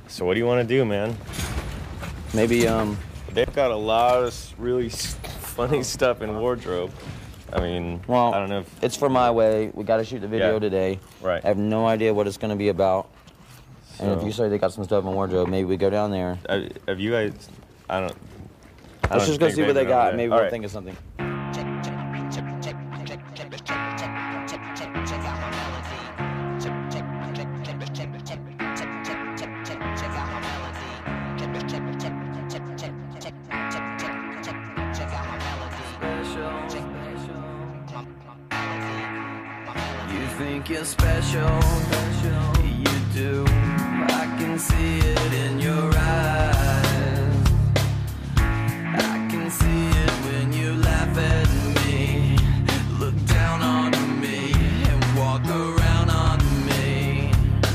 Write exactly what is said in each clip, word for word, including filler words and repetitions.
So what do you want to do, man? Maybe, um... They've got a lot of really funny stuff in wardrobe. I mean, well, I don't know if... It's for My Way. We got to shoot the video yeah. today. Right. I have no idea what it's going to be about. So, and if you say they got some stuff in wardrobe, maybe we go down there. Uh, have you guys... I don't... I Let's don't just go see what they got. Maybe All we'll right. think of something. You think you're special, you do. I can see it in your eyes. I can see it when you laugh at me, look down on me, and walk around on me.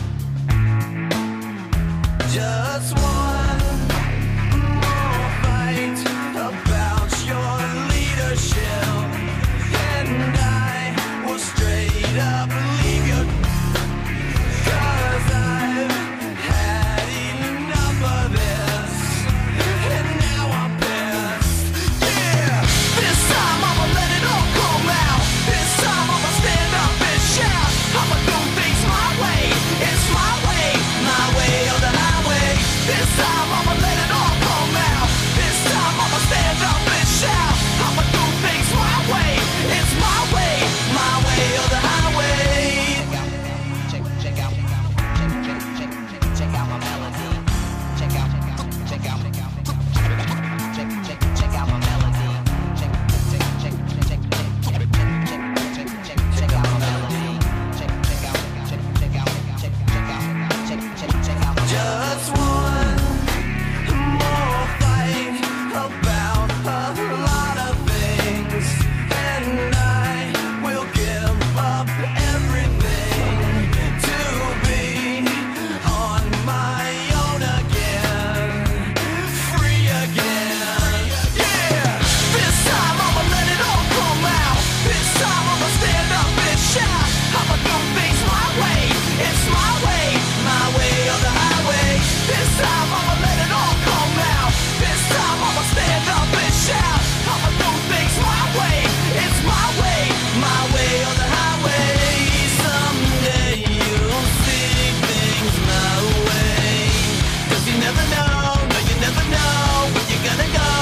Just one more fight about your leadership, and I will straight up leave you. Cause I've had enough of this, and now I'm pissed. Yeah, this time I'ma let it all come out. This time I'ma stand up and shout. I'ma do things my way. It's my way, my way or the highway. This time I'ma let it all come out. This time I'ma stand up and shout. I'ma do things my way. It's my way, my way or the highway. Check, check out, check, check, check, check, check out my melody. Check out, check out, check out, check, check, check out my melody. Check, check, check, check, check, check, check, check, check, check out my melody. Check, check out, check, check out, check, check out, check, check, check out my melody. Just one more fight about a lot of things, and I will give up everything to be on my own again, free again. Yeah, this time I'ma let it all come out. This time I'ma stand up and shout. I'ma do things my way. It's my way, my way or the highway. This time I'ma let it all come out. This time I'ma stand up and shout. I'ma do things my way. It's my way, my way or the highway. Someday you'll see things my way. Cause you never know, no you never know where you're gonna go.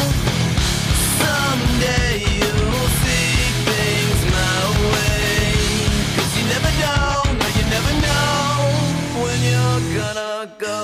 Someday you'll see things my way. Cause you never know, no you never know when you're gonna go.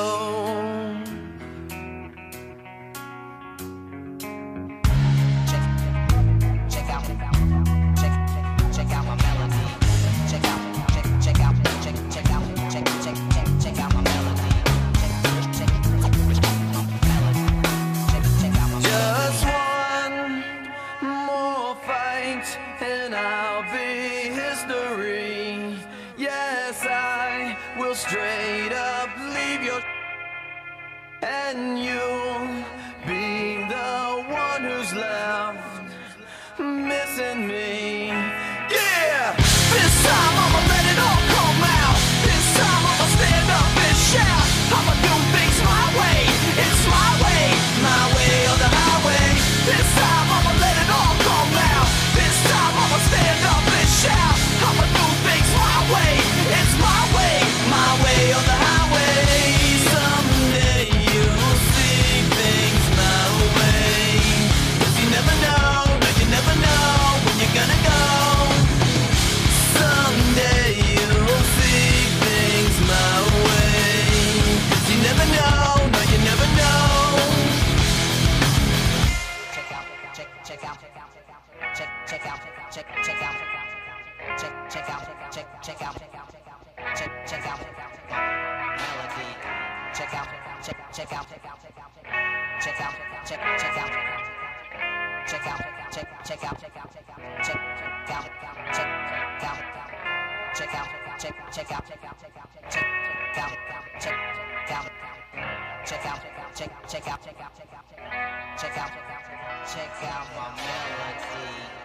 Check, check out, check, check out my melody. Check out, check, check out, check, check out, check, check, check, check out my melody. Check, check, check, check out my melody. Check, check out my melody. Just one more fight, and I'll be history. Yes, I will straight up leave your, and you'll be the one who's left missing me. Yeah, this time I'ma let it all come out. This time I'ma stand up and shout. I'ma do things my way. It's my way, my way or the highway. This time I'ma let it all come out. This time I'ma stand up and shout. I'ma do things my way. It's my way, my way or the highway. Someday you'll see things my way. Cause you never know, no you never know when you're gonna go. Someday you'll see things my way. Cause you never know, no you never know. Check out, check, check out, check, check out, check, check out, check, check out, check, check out, check, check out melody. Check out, check, check out, check out, check out, check, check out, check out, check, check out, check out, check out, check out, check out, check out, check, check out, check out, check out, check out, check out, check out, check, check out, check out, check out, check out, check out my melody.